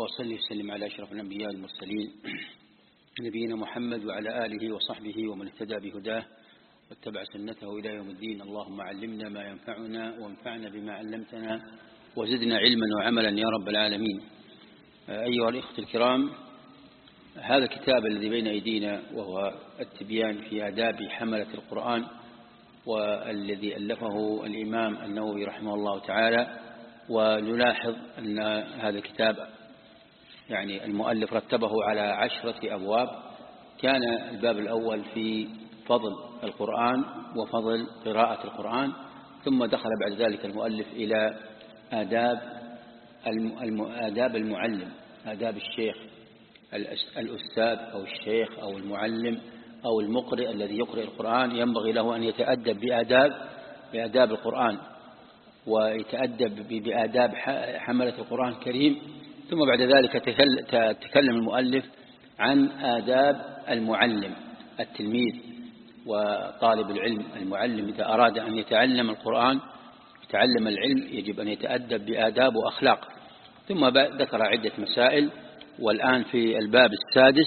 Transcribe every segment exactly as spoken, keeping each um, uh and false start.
وصلي وسلم على أشرف الأنبياء والمرسلين نبينا محمد وعلى آله وصحبه ومن اهتدى بهداه واتبع سنته إلى يوم الدين. اللهم علمنا ما ينفعنا وانفعنا بما علمتنا وزدنا علما وعملا يا رب العالمين. أيها الإخوة الكرام، هذا الكتاب الذي بين أيدينا وهو التبيان في آداب حملة القرآن، والذي ألفه الإمام النووي رحمه الله تعالى. ونلاحظ أن هذا الكتاب يعني المؤلف رتبه على عشرة أبواب. كان الباب الأول في فضل القرآن وفضل قراءة القرآن، ثم دخل بعد ذلك المؤلف إلى آداب آداب المعلم، آداب الشيخ الأستاذ أو الشيخ أو المعلم أو المقرئ الذي يقرئ القرآن، ينبغي له أن يتأدب بآداب بآداب القرآن ويتأدب بآداب حملة القرآن الكريم. ثم بعد ذلك تكلم المؤلف عن آداب المعلم التلميذ وطالب العلم. المعلم إذا أراد أن يتعلم القرآن يتعلم العلم يجب أن يتأدب بآداب وأخلاق. ثم ذكر عدة مسائل، والآن في الباب السادس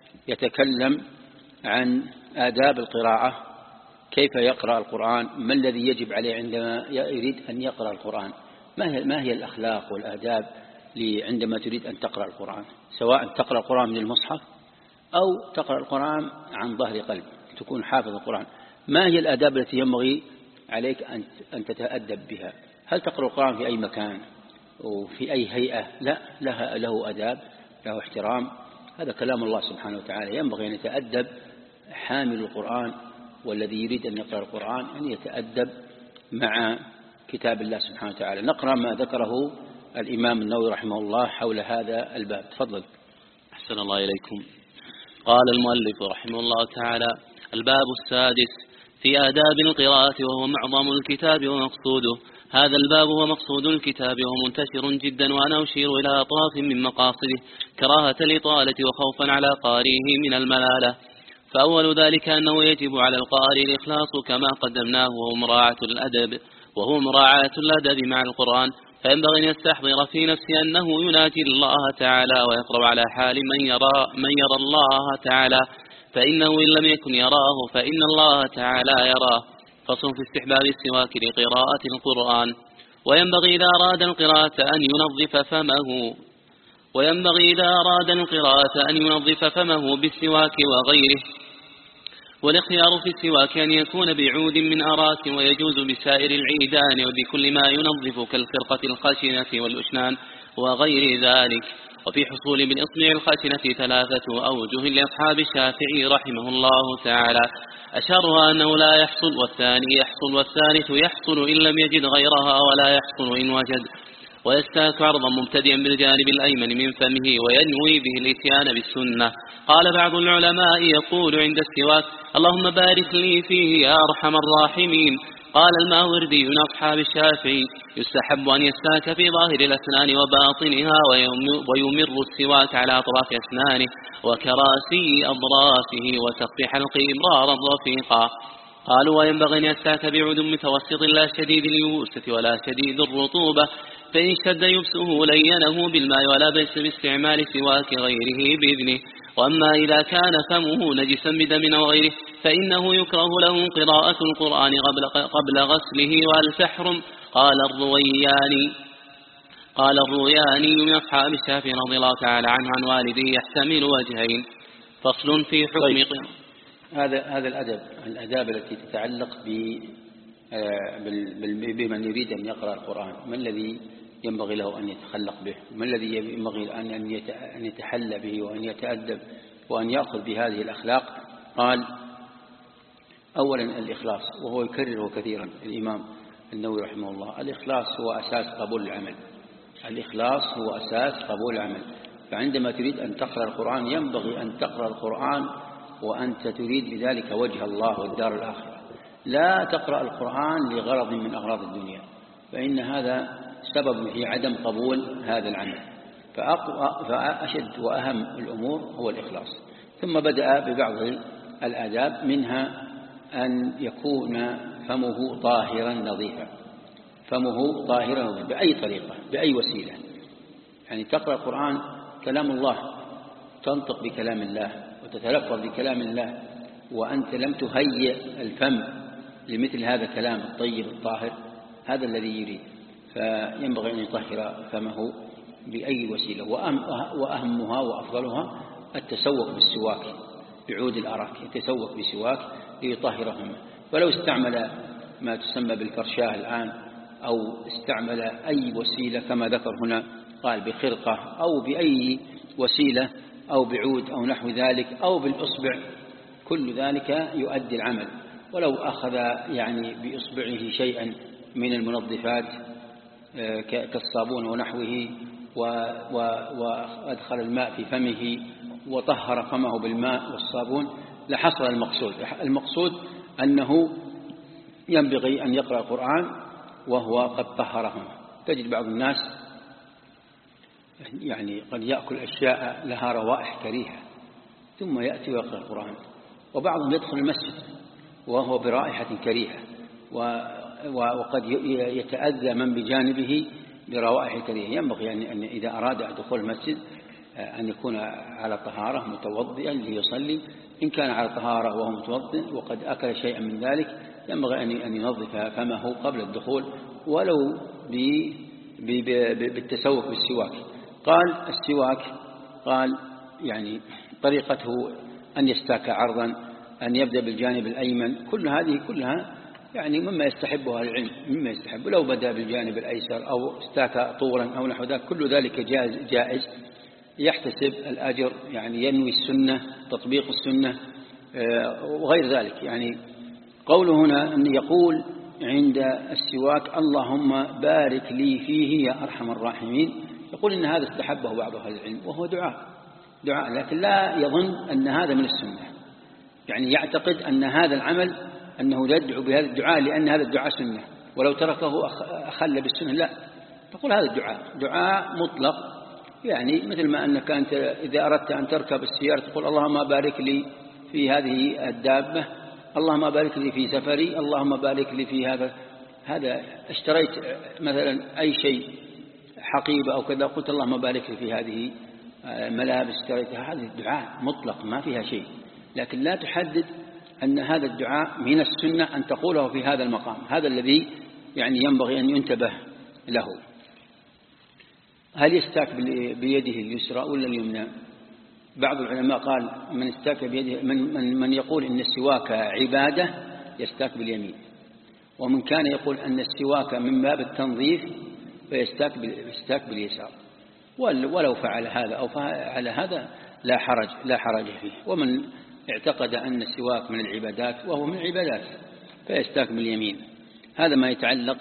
يتكلم عن آداب القراءة، كيف يقرأ القرآن، ما الذي يجب عليه عندما يريد أن يقرأ القرآن، ما هي, ما هي الأخلاق والآداب عندما تريد أن تقرأ القرآن، سواء تقرأ القرآن من المصحف أو تقرأ القرآن عن ظهر قلب تكون حافظ القرآن. ما هي الآداب التي ينبغي عليك أن تتأدب بها؟ هل تقرأ القرآن في أي مكان وفي أي هيئة؟ لا، لها له آداب، له احترام. هذا كلام الله سبحانه وتعالى. ينبغي أن يتأدب حامل القرآن والذي يريد أن يقرأ القرآن أن يتأدب مع كتاب الله سبحانه وتعالى. نقرأ ما ذكره الإمام النووي رحمه الله حول هذا الباب. تفضل. أحسن الله إليكم. قال المؤلف رحمه الله تعالى: الباب السادس في آداب القراءة، وهو معظم الكتاب ومقصوده. هذا الباب هو مقصود الكتاب وهو منتشر جدا، وأنا أشير إلى أطراف من مقاصده كراهة الإطالة وخوفا على قارئه من الملالة. فأول ذلك أنه يجب على القارئ الإخلاص كما قدمناه، وهو مراعاة الأدب وهو مراعاة الأدب مع القرآن. فينبغي أن يستحضر في نفسه أنه يناجي الله تعالى ويقرأ على حال من يرى من يرى الله تعالى، فإنه إن لم يكن يراه فإن الله تعالى يراه. فصل في استحباب السواك لقراءة القرآن. وينبغي إذا أراد القراءة أن ينظف فمه وينبغي إذا أراد القراءة أن ينظف فمه بالسواك وغيره. والاختيار في السواك أن يكون بعود من أراك، ويجوز بسائر العيدان وبكل ما ينظف كالخرقة الخشنة والأشنان وغير ذلك. وفي حصول بالإصبع الخشنة ثلاثة أوجه لأصحاب الشافعي رحمه الله تعالى، أشارها أنه لا يحصل، والثاني يحصل، والثالث يحصل إن لم يجد غيرها، ولا يحصل إن وجد. ويستاك عرضا مبتدئا بالجانب الأيمن من فمه وينوي به الاتيان بالسنة. قال بعض العلماء يقول عند السواك: اللهم بارك لي فيه يا أرحم الراحمين. قال الماوردي من أصحاب الشافعي: يستحب أن يستاك في ظاهر الأسنان وباطنها، ويمر السواك على أطراف أسنانه وكراسي أضراسه وسقف حلقه إمرارا رفيقا. قالوا: وينبغي أن يستاك بعود متوسط لا شديد اليبوسة ولا شديد الرطوبة، فإن اشتد يبسه لينه بالماء، ولا بأس باستعمال سواك غيره بإذنه. وأما إذا كان فمه نجسا بدم أو غيره فإنه يكره له قراءة القرآن قبل, قبل غسله، وهل تحرم؟ قال الروياني قال الروياني من أصحاب الشافعي رضي الله تعالى عنه عن والده يحتمل وجهين. فصل في حكم طيب. هذا هذا الأدب الآداب التي تتعلق بمن يريد أن يقرأ القرآن. ما الذي ينبغي له أن يتخلق به؟ ما الذي ينبغي أن يتحلى به وأن يتأدب وأن يأخذ بهذه الأخلاق؟ قال: أولا الإخلاص، وهو يكرره كثيرا الإمام النووي رحمه الله. الإخلاص هو أساس قبول العمل. الإخلاص هو أساس قبول العمل. فعندما تريد أن تقرأ القرآن ينبغي أن تقرأ القرآن وأنت تريد بذلك وجه الله والدار الآخرة. لا تقرأ القرآن لغرض من أغراض الدنيا، فإن هذا سبب في عدم قبول هذا العمل. فأشد وأهم الأمور هو الإخلاص. ثم بدأ ببعض الآداب، منها أن يكون فمه طاهرا نظيفا. فمه طاهرا نظيفا بأي طريقة بأي وسيلة. يعني تقرأ القرآن كلام الله، تنطق بكلام الله وتتلفظ بكلام الله وأنت لم تهيئ الفم لمثل هذا الكلام الطيب الطاهر، هذا الذي يريد. فينبغي أن يطهر فمه بأي وسيلة، وأهمها وأفضلها التسوق بالسواك بعود الأراك، يتسوق بسواك ليطهر فمه. ولو استعمل ما تسمى بالفرشاه الآن أو استعمل أي وسيلة كما ذكر هنا، قال بخرقة أو بأي وسيلة أو بعود أو نحو ذلك أو بالإصبع، كل ذلك يؤدي العمل. ولو أخذ يعني بإصبعه شيئا من المنظفات كالصابون ونحوه وأدخل الماء في فمه وطهر فمه بالماء والصابون لحصل المقصود. المقصود أنه ينبغي أن يقرأ القرآن وهو قد طهر فمه. تجد بعض الناس يعني قد يأكل أشياء لها روائح كريهة ثم يأتي ويقرأ القرآن، وبعضهم يدخل المسجد وهو برائحة كريهة، وقد يتأذى من بجانبه بروائح كريهة. ينبغي أن إذا أراد دخول المسجد أن يكون على طهارة متوضئا ليصلي. إن كان على طهارة وهو متوضئ وقد أكل شيئا من ذلك ينبغي أن ينظف فمه قبل الدخول ولو بالتسوق بالسواك. قال السواك، قال يعني طريقته أن يستاك عرضا، أن يبدأ بالجانب الأيمن، كل هذه كلها يعني مما يستحبها العلم، مما يستحب. لو بدأ بالجانب الأيسر أو استاك طولا أو نحو ذلك كل ذلك جائز, جائز يحتسب الأجر، يعني ينوي السنة، تطبيق السنة وغير ذلك. يعني قوله هنا أن يقول عند السواك اللهم بارك لي فيه يا أرحم الراحمين، يقول إن هذا استحبه بعض أهل العلم وهو دعاء دعاء لكن لا يظن أن هذا من السنة، يعني يعتقد أن هذا العمل أنه يدعو بهذا الدعاء لأن هذا الدعاء سنة، ولو تركه أخل بالسنة. لا، تقول هذا الدعاء دعاء مطلق، يعني مثل ما أنك أنت إذا أردت أن تركب السيارة تقول اللهم بارك لي في هذه الدابة، اللهم بارك لي في سفري، اللهم بارك لي في هذا. هذا اشتريت مثلا أي شيء حقيبة أو كذا قلت اللهم بارك لي في هذه ملابس اشتريتها، هذه الدعاء مطلق ما فيها شيء، لكن لا تحدد أن هذا الدعاء من السنة أن تقوله في هذا المقام. هذا الذي يعني ينبغي أن ينتبه له. هل يستاك بيده اليسرى ولا اليمنى؟ بعض العلماء قال من استاك بيده، من, من, من يقول إن السواك عبادة يستاك باليمين، ومن كان يقول أن السواك من باب التنظيف فيستاك يستاك باليسار. ولو فعل هذا أو فعل هذا لا حرج لا حرج فيه. ومن اعتقد أن السواك من العبادات وهو من العبادات فيستاك باليمين. هذا ما يتعلق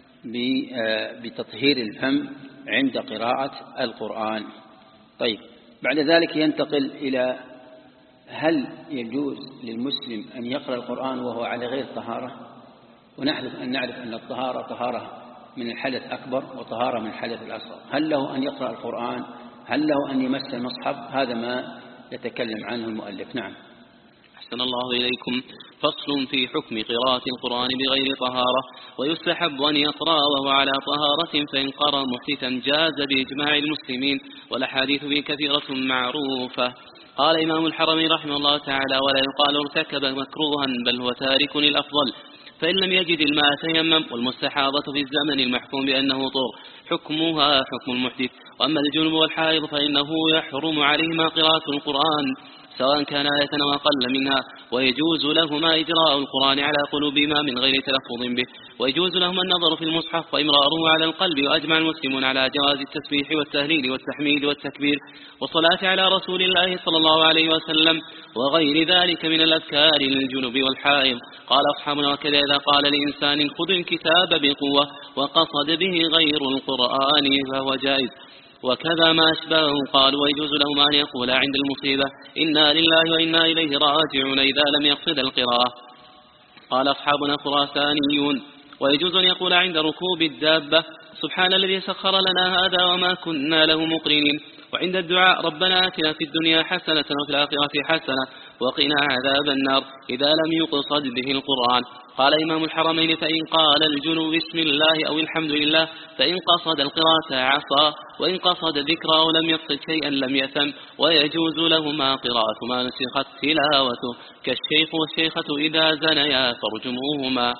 بتطهير الفم عند قراءة القرآن. طيب، بعد ذلك ينتقل إلى هل يجوز للمسلم أن يقرأ القرآن وهو على غير طهارة؟ ونحن أن نعرف أن الطهارة طهارة من الحدث أكبر وطهارة من الحدث الأصغر. هل له أن يقرأ القرآن؟ هل له أن يمس المصحف؟ هذا ما يتكلم عنه المؤلف. نعم. أحسن الله إليكم. فصل في حكم قراءة القرآن بغير طهارة. ويستحب أن يقرأ وهو على طهارة، فإن قرأ محدثا جاز بإجماع المسلمين، والأحاديث به كثيرة معروفة. قال إمام الحرمين رحمه الله تعالى: ولا يقال ارتكب مكروها بل هو تارك الأفضل، فإن لم يجد الماء تيمم. والمستحاضة في الزمن المحكوم بأنه طهر حكمها حكم المحدث. وأما الجنب والحائض فإنه يحرم عليهما قراءة القرآن سواء كان آية أو أقل منها، ويجوز لهما إجراء القرآن على قلوبهما من غير تلفظ به، ويجوز لهما النظر في المصحف وإمراره على القلب. وأجمع المسلمون على جواز التسبيح والتهليل والتحميد والتكبير والصلاة على رسول الله صلى الله عليه وسلم وغير ذلك من الأذكار للجنب والحائض. قال أصحابنا: وكذا إذا قال لإنسان خذ الكتاب بقوة وقصد به غير القرآن فهو جائز، وكذا ما أشبهه. قالوا: ويجوز لهما أن يقول عند المصيبة إنا لله وإنا إليه راجعون إذا لم يقصد القراءة. قال أصحابنا خراسانيون: ويجوز أن يقول عند ركوب الدابة سبحان الذي سخر لنا هذا وما كنا له مقرنين. وعند الدعاء ربنا آتنا في الدنيا حسنة وفي الآخرة حسنة وقنا عذاب النار إذا لم يقصد به القرآن. قال إمام الحرمين: فإن قال الجنوب بسم الله أو الحمد لله فإن قصد القراءة عصى، وإن قصد ذكر أو لم يقصد شيئا لم يثم، ويجوز لهما قراءة ما نسخت تلاوته، كالشيخ والشيخة إذا زنيا فارجموهما.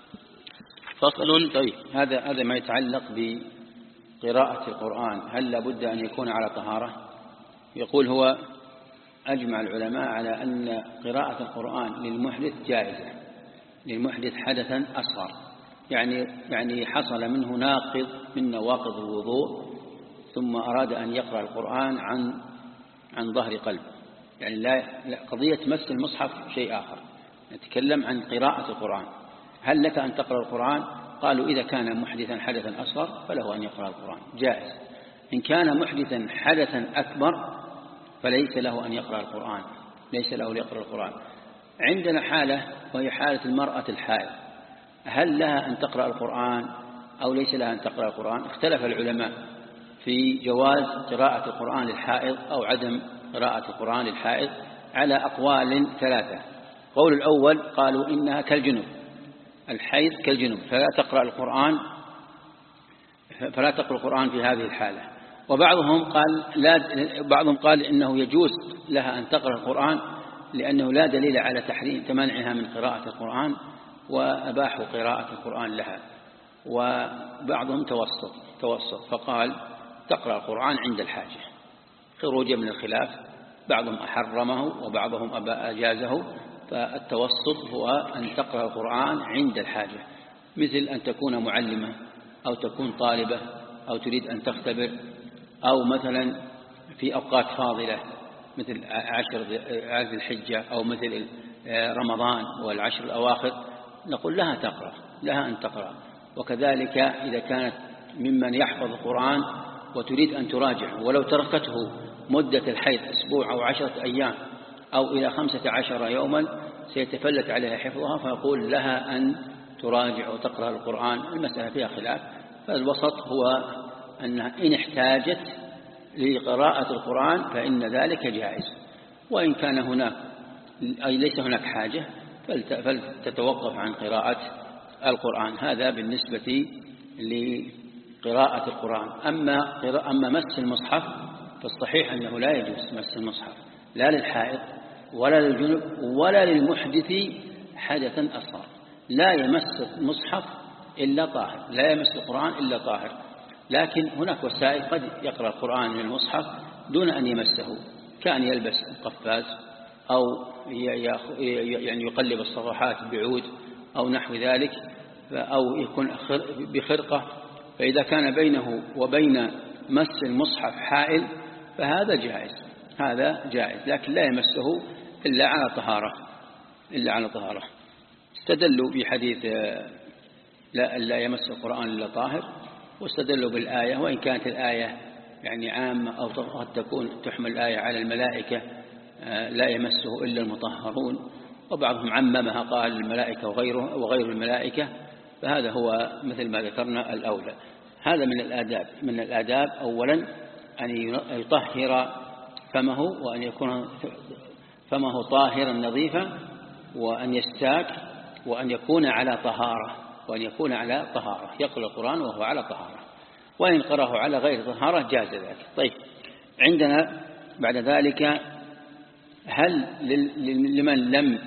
فصل. طيب، هذا هذا ما يتعلق بقراءة القرآن، هل لابد أن يكون على طهارة؟ يقول هو أجمع العلماء على أن قراءة القرآن للمحدث جائزة، للمحدث حدثا أصغر، يعني يعني حصل منه ناقض من نواقض الوضوء ثم أراد أن يقرأ القرآن عن عن ظهر قلب، يعني لا قضية مس المصحف شيء آخر، نتكلم عن قراءة القرآن. هل لك أن تقرأ القرآن؟ قالوا إذا كان محدثا حدثا أصغر فله أن يقرأ القرآن، جائز. إن كان محدثا حدثا أكبر فليس له أن يقرأ القرآن، ليس له أن يقرأ القرآن. عندنا حالة وهي حالة المرأة الحائض، هل لها أن تقرأ القرآن أو ليس لها أن تقرأ القرآن؟ اختلف العلماء في جواز قراءة القرآن للحائض أو عدم قراءة القرآن للحائض على أقوال ثلاثة. قول الأول قالوا إنها كالجنوب، الحيض كالجنوب، فلا تقرأ القرآن فلا تقرأ القرآن في هذه الحالة. وبعضهم قال لا، بعضهم قال إنه يجوز لها أن تقرأ القرآن لأنه لا دليل على تحريم تمنعها من قراءة القرآن وأباحوا قراءة القرآن لها. وبعضهم توسط توسط فقال تقرأ القرآن عند الحاجة، خروجا من الخلاف، بعضهم أحرمه وبعضهم أجازه. فالتوسط هو أن تقرأ القرآن عند الحاجة، مثل أن تكون معلمة أو تكون طالبة أو تريد أن تختبر، أو مثلا في أوقات فاضلة مثل عشر ذي الحجة أو مثل رمضان والعشر الأواخر، نقول لها تقرأ، لها أن تقرأ. وكذلك إذا كانت ممن يحفظ القرآن وتريد أن تراجع، ولو تركته مدة الحيض أسبوع أو عشرة أيام أو إلى خمسة عشر يوما سيتفلت عليها حفظها، فيقول لها أن تراجع وتقرأ القرآن. المسألة فيها خلاف، فالوسط هو أن إن احتاجت لقراءة القرآن فإن ذلك جائز، وإن كان هناك أي ليس هناك حاجة فلتتوقف عن قراءة القرآن. هذا بالنسبة لقراءة القرآن. أما أما مس المصحف فالصحيح أنه لا يجوز مس المصحف، لا للحائض ولا للجنب ولا للمحدث حدثا أصغر. لا يمس المصحف إلا طاهر، لا يمس القرآن إلا طاهر. لكن هناك وسائل قد يقرأ القرآن من المصحف دون أن يمسه، كان يلبس قفاز أو يعني يقلب الصفحات بعود أو نحو ذلك، أو يكون بخرقة، فإذا كان بينه وبين مس المصحف حائل فهذا جائز، هذا جائز، لكن لا يمسه إلا على طهارة، إلا على طهارة. استدلوا بحديث لا, لا يمس القرآن إلا طاهر، واستدلوا بالآية، وإن كانت الآية يعني عامة أو قد تكون تحمل الآية على الملائكة لا يمسه إلا المطهرون، وبعضهم عممها قال الملائكة وغيره وغير الملائكة، فهذا هو مثل ما ذكرنا الأولى. هذا من الآداب، من الآداب أولا أن يطهر فمه، وأن يكون فمه طاهرا نظيفا، وأن يستاك، وأن يكون على طهارة، وأن يكون على طهارة، يقرأ القرآن وهو على طهارة، وإن قرأه على غير طهارة جاز ذلك. طيب، عندنا بعد ذلك هل لمن لم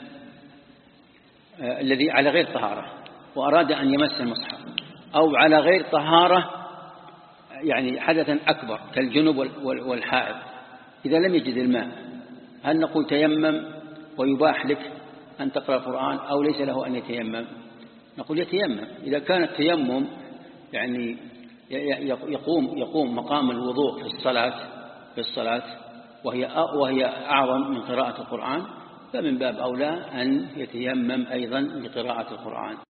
الذي على غير طهارة وأراد أن يمس المصحف أو على غير طهارة يعني حدثا أكبر كالجنوب والحائض، إذا لم يجد الماء هل نقول تيمم ويباح لك أن تقرأ القرآن أو ليس له أن يتيمم؟ نقول يتيمم. إذا كان التيمم يعني يقوم يقوم مقام الوضوء في الصلاة في الصلاة وهي وهي أعظم من قراءة القرآن، فمن باب أولى أن يتيمم أيضا لقراءة القرآن.